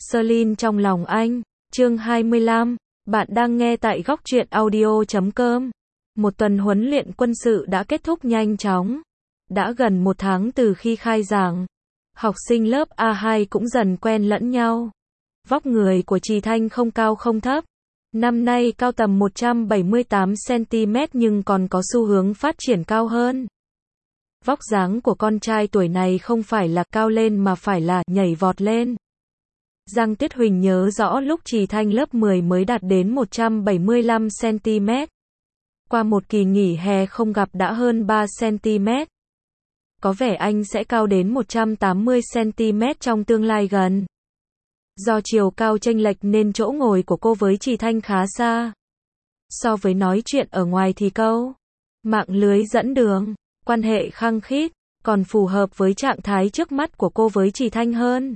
Celine trong lòng anh, chương 25, bạn đang nghe tại góc truyện audio.com. Một tuần huấn luyện quân sự đã kết thúc nhanh chóng. Đã gần một tháng từ khi khai giảng. Học sinh lớp A2 cũng dần quen lẫn nhau. Vóc người của Trì Thanh không cao không thấp. Năm nay cao tầm 178cm nhưng còn có xu hướng phát triển cao hơn. Vóc dáng của con trai tuổi này không phải là cao lên mà phải là nhảy vọt lên. Giang Tiết Huỳnh nhớ rõ lúc Trì Thanh lớp 10 mới đạt đến 175cm. Qua một kỳ nghỉ hè không gặp đã hơn 3cm. Có vẻ anh sẽ cao đến 180cm trong tương lai gần. Do chiều cao chênh lệch nên chỗ ngồi của cô với Trì Thanh khá xa. So với nói chuyện ở ngoài thì câu mạng lưới dẫn đường, quan hệ khăng khít, còn phù hợp với trạng thái trước mắt của cô với Trì Thanh hơn.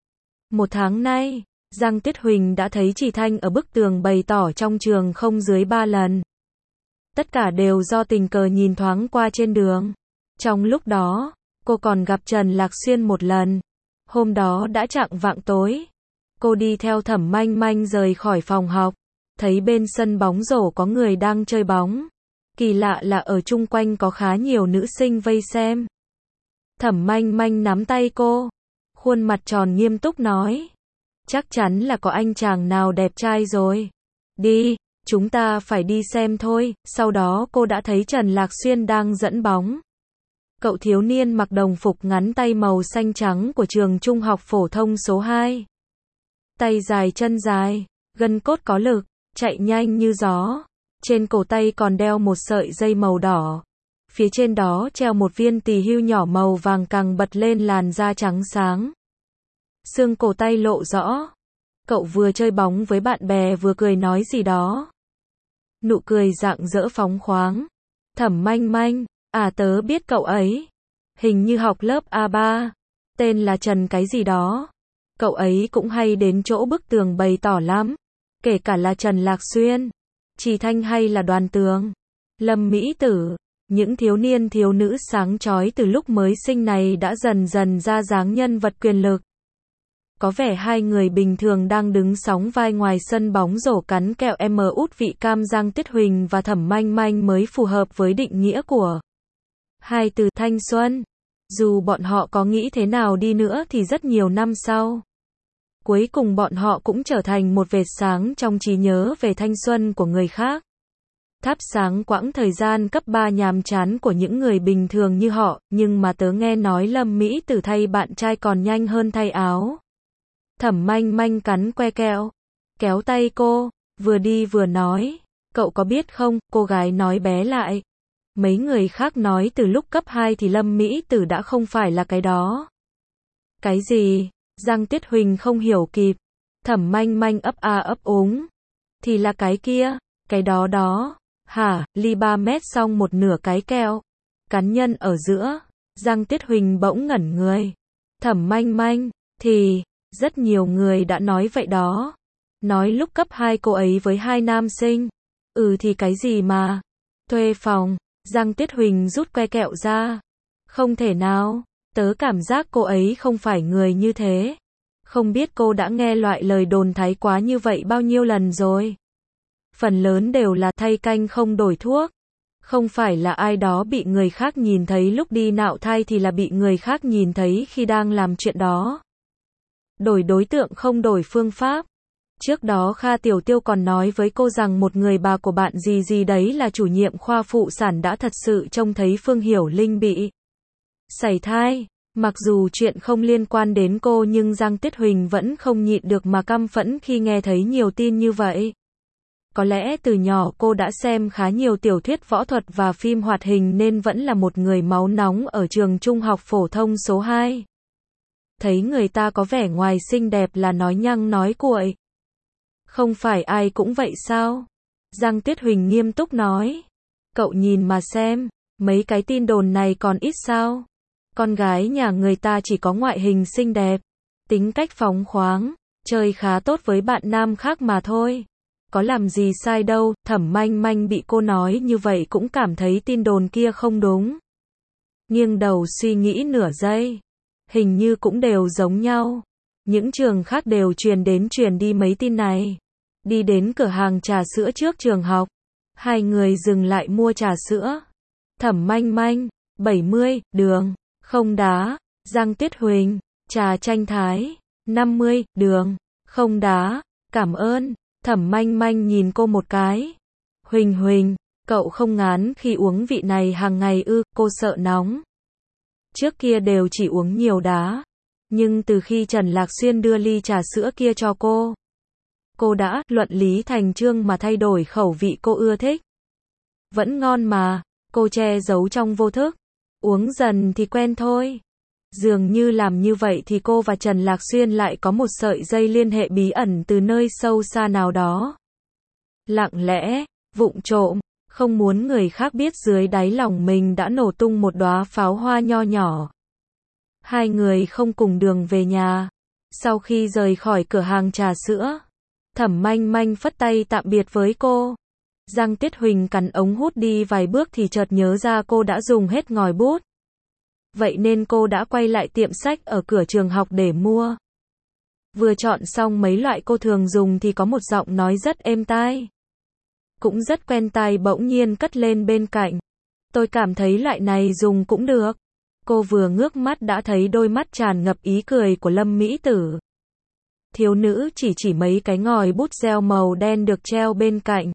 Một tháng nay, Giang Tiết Huỳnh đã thấy Trì Thanh ở bức tường bày tỏ trong trường không dưới 3 lần. Tất cả đều do tình cờ nhìn thoáng qua trên đường. Trong lúc đó, cô còn gặp Trần Lạc Xuyên một lần. Hôm đó đã chạng vạng tối. Cô đi theo Thẩm Manh Manh rời khỏi phòng học. Thấy bên sân bóng rổ có người đang chơi bóng. Kỳ lạ là ở chung quanh có khá nhiều nữ sinh vây xem. Thẩm Manh Manh nắm tay cô. Khuôn mặt tròn nghiêm túc nói. Chắc chắn là có anh chàng nào đẹp trai rồi. Đi, chúng ta phải đi xem thôi. Sau đó cô đã thấy Trần Lạc Xuyên đang dẫn bóng. Cậu thiếu niên mặc đồng phục ngắn tay màu xanh trắng của trường trung học phổ thông số 2. Tay dài chân dài, gân cốt có lực, chạy nhanh như gió. Trên cổ tay còn đeo một sợi dây màu đỏ. Phía trên đó treo một viên tỳ hưu nhỏ màu vàng càng bật lên làn da trắng sáng. Xương cổ tay lộ rõ. Cậu vừa chơi bóng với bạn bè vừa cười nói gì đó. Nụ cười rạng rỡ phóng khoáng. Thẩm Manh Manh, tớ biết cậu ấy. Hình như học lớp A3. Tên là Trần cái gì đó. Cậu ấy cũng hay đến chỗ bức tường bày tỏ lắm. Kể cả là Trần Lạc Xuyên, Trì Thanh hay là Đoàn Tường, Lâm Mỹ Tử. Những thiếu niên thiếu nữ sáng chói từ lúc mới sinh này đã dần dần ra dáng nhân vật quyền lực. Có vẻ hai người bình thường đang đứng sóng vai ngoài sân bóng rổ cắn kẹo út vị cam. Giang Tiết Huỳnh và Thẩm Manh Manh mới phù hợp với định nghĩa của hai từ thanh xuân. Dù bọn họ có nghĩ thế nào đi nữa thì rất nhiều năm sau, cuối cùng bọn họ cũng trở thành một vệt sáng trong trí nhớ về thanh xuân của người khác. Thắp sáng quãng thời gian cấp 3 nhàm chán của những người bình thường như họ. Nhưng mà tớ nghe nói Lâm Mỹ Tử thay bạn trai còn nhanh hơn thay áo. Thẩm Manh Manh cắn que kẹo, kéo tay cô, vừa đi vừa nói. Cậu có biết không, cô gái nói bé lại. Mấy người khác nói từ lúc cấp 2 thì Lâm Mỹ Tử đã không phải là cái đó. Cái gì? Giang Tiết Huỳnh không hiểu kịp. Thẩm Manh Manh ấp úng. Thì là cái kia, cái đó đó. Hả, ly 3 mét xong một nửa cái kẹo. Cắn nhân ở giữa. Giang Tiết Huỳnh bỗng ngẩn người. Thẩm Manh Manh, thì, rất nhiều người đã nói vậy đó. Nói lúc cấp 2 cô ấy với 2 nam sinh. Thì cái gì mà. Thuê phòng. Giang Tiết Huỳnh rút que kẹo ra. Không thể nào. Tớ cảm giác cô ấy không phải người như thế. Không biết cô đã nghe loại lời đồn thái quá như vậy bao nhiêu lần rồi. Phần lớn đều là thay canh không đổi thuốc. Không phải là ai đó bị người khác nhìn thấy lúc đi nạo thai thì là bị người khác nhìn thấy khi đang làm chuyện đó. Đổi đối tượng không đổi phương pháp. Trước đó Kha Tiểu Tiêu còn nói với cô rằng một người bà của bạn gì gì đấy là chủ nhiệm khoa phụ sản đã thật sự trông thấy Phương Hiểu Linh bị sảy thai. Mặc dù chuyện không liên quan đến cô nhưng Giang Tiết Huỳnh vẫn không nhịn được mà căm phẫn khi nghe thấy nhiều tin như vậy. Có lẽ từ nhỏ cô đã xem khá nhiều tiểu thuyết võ thuật và phim hoạt hình nên vẫn là một người máu nóng ở trường trung học phổ thông số 2. Thấy người ta có vẻ ngoài xinh đẹp là nói nhăng nói cuội. Không phải ai cũng vậy sao? Giang Tiết Huỳnh nghiêm túc nói. Cậu nhìn mà xem, mấy cái tin đồn này còn ít sao? Con gái nhà người ta chỉ có ngoại hình xinh đẹp, tính cách phóng khoáng, chơi khá tốt với bạn nam khác mà thôi. Có làm gì sai đâu. Thẩm Manh Manh bị cô nói như vậy cũng cảm thấy tin đồn kia không đúng. Nghiêng đầu suy nghĩ nửa giây. Hình như cũng đều giống nhau. Những trường khác đều truyền đi mấy tin này. Đi đến cửa hàng trà sữa trước trường học. Hai người dừng lại mua trà sữa. Thẩm Manh Manh, 70, đường, không đá. Giang Tiết Huỳnh, trà chanh thái, 50, đường, không đá. Cảm ơn. Thẩm Manh Manh nhìn cô một cái. Huỳnh Huỳnh, cậu không ngán khi uống vị này hàng ngày ư? Cô sợ nóng. Trước kia đều chỉ uống nhiều đá. Nhưng từ khi Trần Lạc Xuyên đưa ly trà sữa kia cho cô đã luận lý thành chương mà thay đổi khẩu vị cô ưa thích. Vẫn ngon mà, cô che giấu trong vô thức. Uống dần thì quen thôi. Dường như làm như vậy thì cô và Trần Lạc Xuyên lại có một sợi dây liên hệ bí ẩn từ nơi sâu xa nào đó. Lặng lẽ, vụng trộm, không muốn người khác biết dưới đáy lòng mình đã nổ tung một đóa pháo hoa nho nhỏ. Hai người không cùng đường về nhà. Sau khi rời khỏi cửa hàng trà sữa, Thẩm Manh Manh phất tay tạm biệt với cô. Giang Tiết Huỳnh cắn ống hút đi vài bước thì chợt nhớ ra cô đã dùng hết ngòi bút. Vậy nên cô đã quay lại tiệm sách ở cửa trường học để mua. Vừa chọn xong mấy loại cô thường dùng thì có một giọng nói rất êm tai. Cũng rất quen tai bỗng nhiên cất lên bên cạnh. Tôi cảm thấy loại này dùng cũng được. Cô vừa ngước mắt đã thấy đôi mắt tràn ngập ý cười của Lâm Mỹ Tử. Thiếu nữ chỉ mấy cái ngòi bút gel màu đen được treo bên cạnh.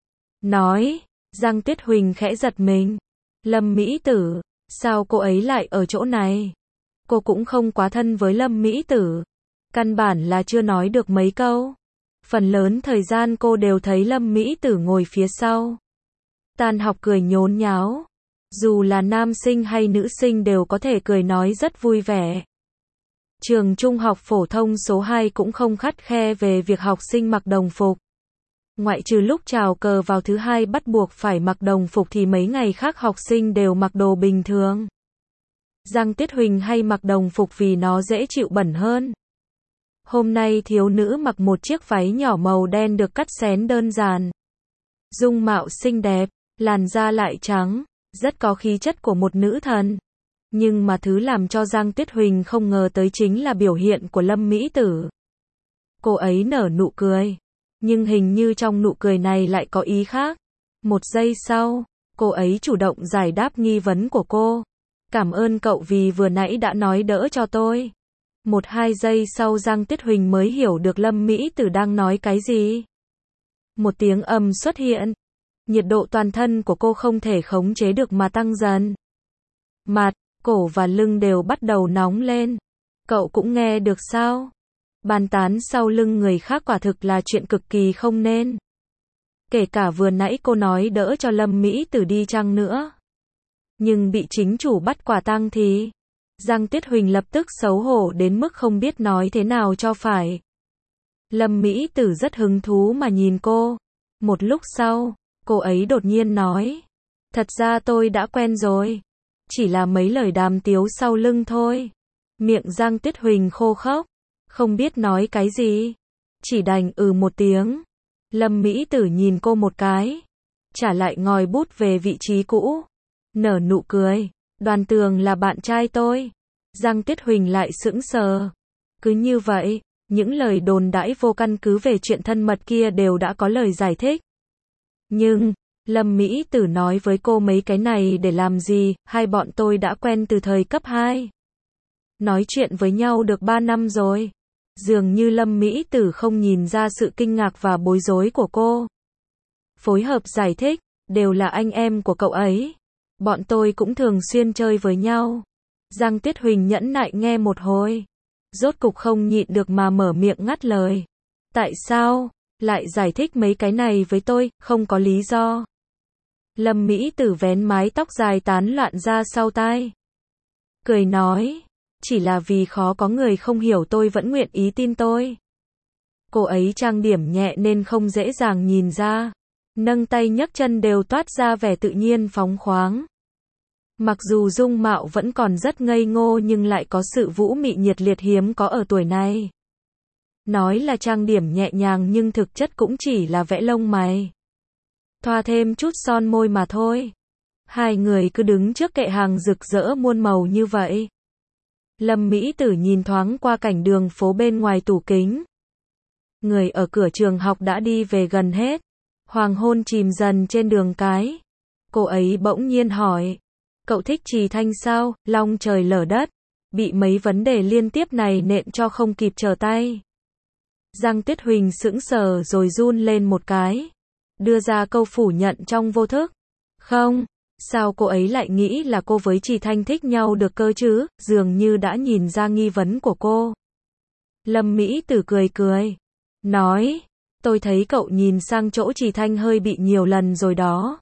Nói, Giang Tiết Huỳnh khẽ giật mình. Lâm Mỹ Tử, sao cô ấy lại ở chỗ này? Cô cũng không quá thân với Lâm Mỹ Tử. Căn bản là chưa nói được mấy câu. Phần lớn thời gian cô đều thấy Lâm Mỹ Tử ngồi phía sau. Tan học cười nhốn nháo. Dù là nam sinh hay nữ sinh đều có thể cười nói rất vui vẻ. Trường trung học phổ thông số 2 cũng không khắt khe về việc học sinh mặc đồng phục. Ngoại trừ lúc chào cờ vào thứ hai bắt buộc phải mặc đồng phục thì mấy ngày khác học sinh đều mặc đồ bình thường. Giang Tiết Huỳnh hay mặc đồng phục vì nó dễ chịu bẩn hơn. Hôm nay thiếu nữ mặc một chiếc váy nhỏ màu đen được cắt xén đơn giản. Dung mạo xinh đẹp, làn da lại trắng, rất có khí chất của một nữ thần. Nhưng mà thứ làm cho Giang Tiết Huỳnh không ngờ tới chính là biểu hiện của Lâm Mỹ Tử. Cô ấy nở nụ cười. Nhưng hình như trong nụ cười này lại có ý khác. Một giây sau, cô ấy chủ động giải đáp nghi vấn của cô. Cảm ơn cậu vì vừa nãy đã nói đỡ cho tôi. 1-2 giây sau Giang Tiết Huỳnh mới hiểu được Lâm Mỹ Tử đang nói cái gì. Một tiếng ầm xuất hiện. Nhiệt độ toàn thân của cô không thể khống chế được mà tăng dần. Mặt, cổ và lưng đều bắt đầu nóng lên. Cậu cũng nghe được sao? Bàn tán sau lưng người khác quả thực là chuyện cực kỳ không nên. Kể cả vừa nãy cô nói đỡ cho Lâm Mỹ Tử đi chăng nữa. Nhưng bị chính chủ bắt quả tang thì... Giang Tiết Huỳnh lập tức xấu hổ đến mức không biết nói thế nào cho phải. Lâm Mỹ Tử rất hứng thú mà nhìn cô. Một lúc sau, cô ấy đột nhiên nói. Thật ra tôi đã quen rồi. Chỉ là mấy lời đàm tiếu sau lưng thôi. Miệng Giang Tiết Huỳnh khô khốc. Không biết nói cái gì. Chỉ đành một tiếng. Lâm Mỹ Tử nhìn cô một cái. Trả lại ngòi bút về vị trí cũ. Nở nụ cười. Đoàn Tường là bạn trai tôi. Giang Tiết Huỳnh lại sững sờ. Cứ như vậy, những lời đồn đãi vô căn cứ về chuyện thân mật kia đều đã có lời giải thích. Nhưng, Lâm Mỹ Tử nói với cô mấy cái này để làm gì, hai bọn tôi đã quen từ thời cấp 2. Nói chuyện với nhau được 3 năm rồi. Dường như Lâm Mỹ Tử không nhìn ra sự kinh ngạc và bối rối của cô. Phối hợp giải thích, đều là anh em của cậu ấy. Bọn tôi cũng thường xuyên chơi với nhau. Giang Tiết Huỳnh nhẫn nại nghe một hồi. Rốt cục không nhịn được mà mở miệng ngắt lời. Tại sao, lại giải thích mấy cái này với tôi, không có lý do. Lâm Mỹ Tử vén mái tóc dài tán loạn ra sau tai. Cười nói, chỉ là vì khó có người không hiểu tôi vẫn nguyện ý tin tôi. Cô ấy trang điểm nhẹ nên không dễ dàng nhìn ra. Nâng tay nhấc chân đều toát ra vẻ tự nhiên phóng khoáng. Mặc dù dung mạo vẫn còn rất ngây ngô nhưng lại có sự vũ mị nhiệt liệt hiếm có ở tuổi này. Nói là trang điểm nhẹ nhàng nhưng thực chất cũng chỉ là vẽ lông mày. Thoa thêm chút son môi mà thôi. Hai người cứ đứng trước kệ hàng rực rỡ muôn màu như vậy. Lâm Mỹ Tử nhìn thoáng qua cảnh đường phố bên ngoài tủ kính. Người ở cửa trường học đã đi về gần hết. Hoàng hôn chìm dần trên đường cái. Cô ấy bỗng nhiên hỏi. Cậu thích Trì Thanh sao? Long trời lở đất. Bị mấy vấn đề liên tiếp này nện cho không kịp trở tay. Giang Tuyết Huỳnh sững sờ rồi run lên một cái. Đưa ra câu phủ nhận trong vô thức. Không, sao cô ấy lại nghĩ là cô với Trì Thanh thích nhau được cơ chứ, dường như đã nhìn ra nghi vấn của cô. Lâm Mỹ Tử cười cười. Nói, tôi thấy cậu nhìn sang chỗ Trì Thanh hơi bị nhiều lần rồi đó.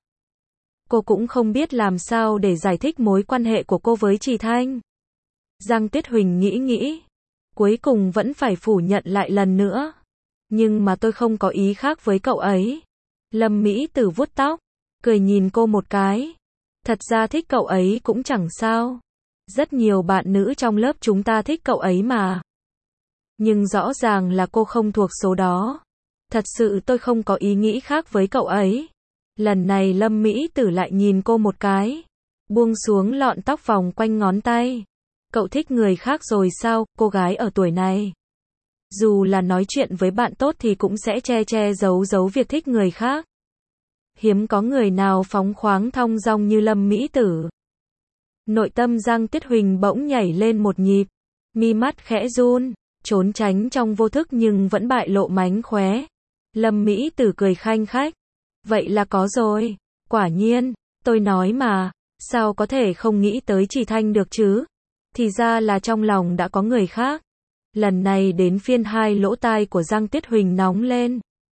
Cô cũng không biết làm sao để giải thích mối quan hệ của cô với Trì Thanh. Giang Tuyết Huỳnh nghĩ. Cuối cùng vẫn phải phủ nhận lại lần nữa. Nhưng mà tôi không có ý khác với cậu ấy. Lâm Mỹ Tử vuốt tóc, cười nhìn cô một cái. Thật ra thích cậu ấy cũng chẳng sao. Rất nhiều bạn nữ trong lớp chúng ta thích cậu ấy mà. Nhưng rõ ràng là cô không thuộc số đó. Thật sự tôi không có ý nghĩ khác với cậu ấy. Lần này Lâm Mỹ Tử lại nhìn cô một cái. Buông xuống lọn tóc vòng quanh ngón tay. Cậu thích người khác rồi sao, cô gái ở tuổi này. Dù là nói chuyện với bạn tốt thì cũng sẽ che giấu việc thích người khác. Hiếm có người nào phóng khoáng thong dong như Lâm Mỹ Tử. Nội tâm Giang Tuyết Huỳnh bỗng nhảy lên một nhịp. Mi mắt khẽ run, trốn tránh trong vô thức nhưng vẫn bại lộ mánh khóe. Lâm Mỹ Tử cười khanh khách. Vậy là có rồi. Quả nhiên, tôi nói mà, sao có thể không nghĩ tới Trì Thanh được chứ? Thì ra là trong lòng đã có người khác. Lần này đến phiên hai lỗ tai của Giang Tuyết Huỳnh nóng lên.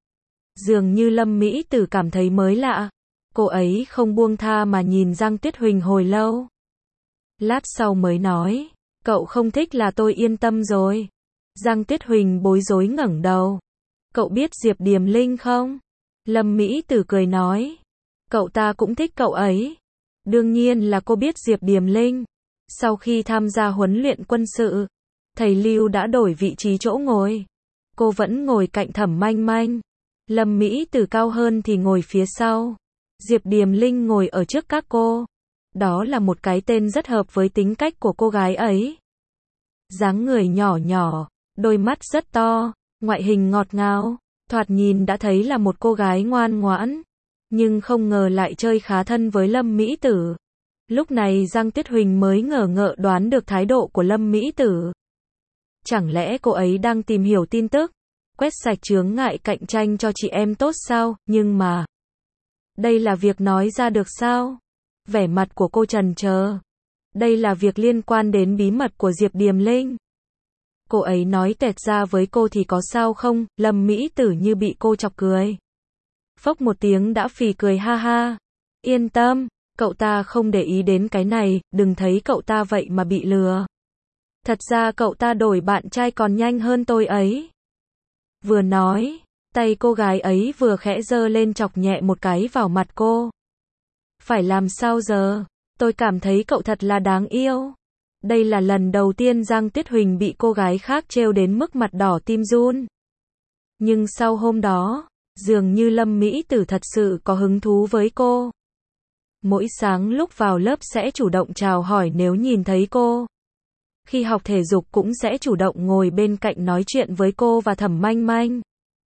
Dường như Lâm Mỹ Tử cảm thấy mới lạ. Cô ấy không buông tha mà nhìn Giang Tuyết Huỳnh hồi lâu. Lát sau mới nói, cậu không thích là tôi yên tâm rồi. Giang Tuyết Huỳnh bối rối ngẩng đầu. Cậu biết Diệp Điềm Linh không? Lâm Mỹ Tử cười nói. Cậu ta cũng thích cậu ấy. Đương nhiên là cô biết Diệp Điềm Linh. Sau khi tham gia huấn luyện quân sự, thầy Lưu đã đổi vị trí chỗ ngồi. Cô vẫn ngồi cạnh Thẩm Manh Manh. Lâm Mỹ Tử cao hơn thì ngồi phía sau. Diệp Điềm Linh ngồi ở trước các cô. Đó là một cái tên rất hợp với tính cách của cô gái ấy. Dáng người nhỏ nhỏ, đôi mắt rất to, ngoại hình ngọt ngào, thoạt nhìn đã thấy là một cô gái ngoan ngoãn. Nhưng không ngờ lại chơi khá thân với Lâm Mỹ Tử. Lúc này Giang Tuyết Huỳnh mới ngờ ngợ đoán được thái độ của Lâm Mỹ Tử. Chẳng lẽ cô ấy đang tìm hiểu tin tức, quét sạch chướng ngại cạnh tranh cho chị em tốt sao? Nhưng mà, đây là việc nói ra được sao? Vẻ mặt của cô trần chờ. Đây là việc liên quan đến bí mật của Diệp Điềm Linh. Cô ấy nói tẹt ra với cô thì có sao không? Lâm Mỹ Tử như bị cô chọc cười. Phốc một tiếng đã phì cười ha ha. Yên tâm, cậu ta không để ý đến cái này, đừng thấy cậu ta vậy mà bị lừa. Thật ra cậu ta đổi bạn trai còn nhanh hơn tôi ấy. Vừa nói, tay cô gái ấy vừa khẽ giơ lên chọc nhẹ một cái vào mặt cô. Phải làm sao giờ? Tôi cảm thấy cậu thật là đáng yêu. Đây là lần đầu tiên Giang Tuyết Huỳnh bị cô gái khác trêu đến mức mặt đỏ tim run. Nhưng sau hôm đó, dường như Lâm Mỹ Tử thật sự có hứng thú với cô. Mỗi sáng lúc vào lớp sẽ chủ động chào hỏi nếu nhìn thấy cô. Khi học thể dục cũng sẽ chủ động ngồi bên cạnh nói chuyện với cô và Thẩm Manh Manh.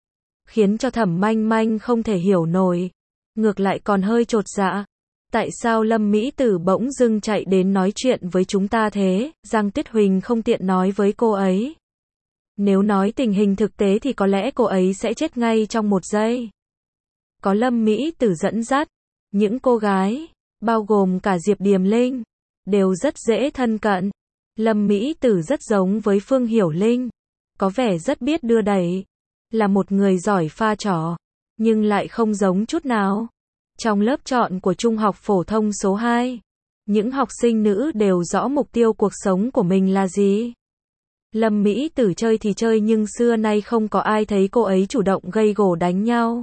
Khiến cho Thẩm Manh Manh không thể hiểu nổi. Ngược lại còn hơi chột dạ. Tại sao Lâm Mỹ Tử bỗng dưng chạy đến nói chuyện với chúng ta thế? Giang Tuyết Huỳnh không tiện nói với cô ấy. Nếu nói tình hình thực tế thì có lẽ cô ấy sẽ chết ngay trong một giây. Có Lâm Mỹ Tử dẫn dắt, những cô gái, bao gồm cả Diệp Điềm Linh, đều rất dễ thân cận. Lâm Mỹ Tử rất giống với Phương Hiểu Linh, có vẻ rất biết đưa đẩy, là một người giỏi pha trò, nhưng lại không giống chút nào. Trong lớp chọn của Trung học phổ thông số 2, những học sinh nữ đều rõ mục tiêu cuộc sống của mình là gì. Lâm Mỹ Tử chơi thì chơi nhưng xưa nay không có ai thấy cô ấy chủ động gây gổ đánh nhau.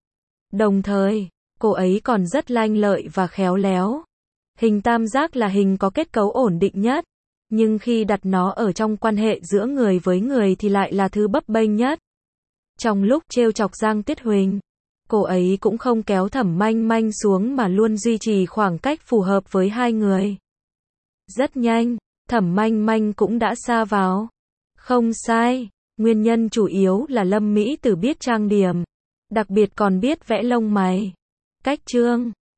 Đồng thời, cô ấy còn rất lanh lợi và khéo léo. Hình tam giác là hình có kết cấu ổn định nhất, nhưng khi đặt nó ở trong quan hệ giữa người với người thì lại là thứ bấp bênh nhất. Trong lúc trêu chọc Giang Tuyết Huỳnh, cô ấy cũng không kéo Thẩm Manh Manh xuống mà luôn duy trì khoảng cách phù hợp với hai người. Rất nhanh, Thẩm Manh Manh cũng đã sa vào. Không sai, nguyên nhân chủ yếu là Lâm Mỹ Tử biết trang điểm, đặc biệt còn biết vẽ lông mày. Cách trương